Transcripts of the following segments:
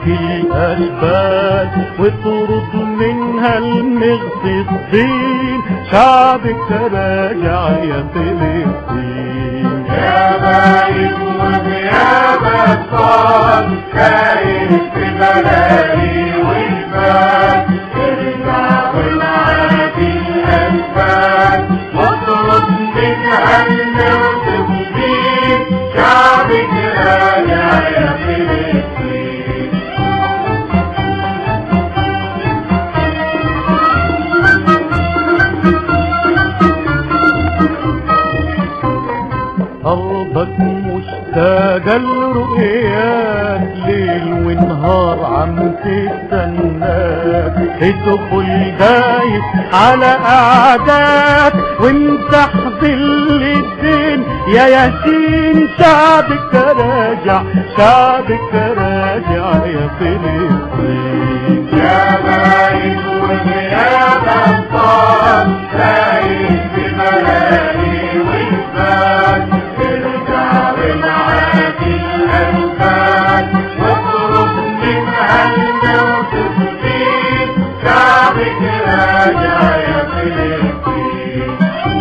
الأشبال وترد منها المغتصبين. شعبك راجع يا فلسطين. يا بايد وغياب الصاد كاين في بلادي والبال. ارجع والعادي الأنفال واطرد منها المغتصبين. شعبك راجع يا فلسطين. أرضك مشتاقة لرؤياك ليل ونهار عم تستناك. ادخل دايس على أعداك وامسح ظل الدين يا ياسين. شعبك راجع شعبك راجع يا فلسطين. يا بايد وغياب الصاد كاين في بلادي والبال. ارجع بالعادي الأنفال واطرد منها المغتصبين. شعبك راجع يا فلسطين.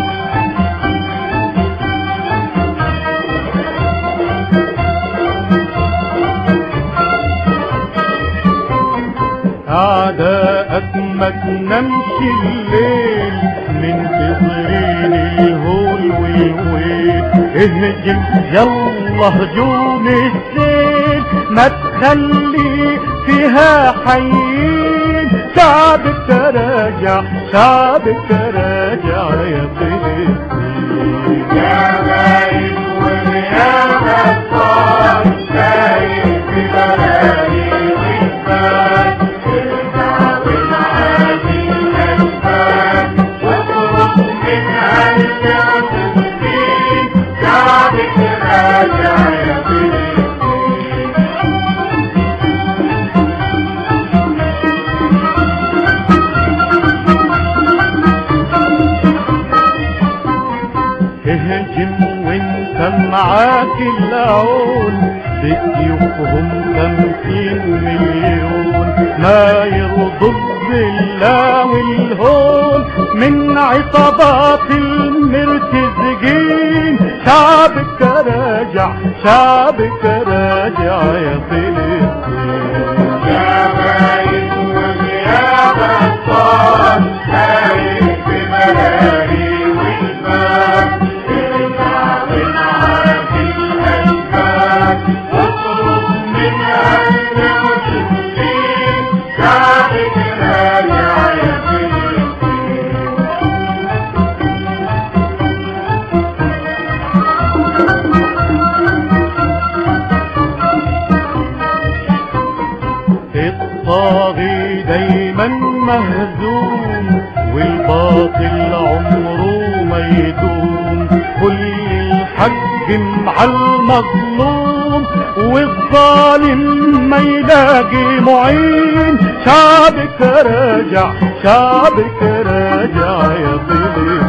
أعداءك ما تنامش الليل منتصرين الهول والويل. اهجم يلا هجوم السيل ما تخلي فيها حيين. شعبك راجع شعبك راجع يا فلسطين. يا بايد وغياب الصاد كاين في بلادي والبال. ارجع بالعادي الأنفال واطرد منها المغتصبين. شعبك راجع يا فلسطين. اهجم وانت معاك العون بسيوفهم 50 مليون. ما يرضوا بالله والهون من عصابات المرتزقين. شعبك راجع شعبك راجع يا فلسطين. يا بايد وغياب الصاد كاين في بلادي والبال. ارجع بالعادي الأنفال واطرد منها المغتصبين. شعبك راجع يا فلسطين. الطاغي دايما مهزوم والباطل عمره ما يدوم. كل الحق مع المظلوم والظالم ما يلاقي معين. شعبك راجع شعبك راجع يا فلسطين.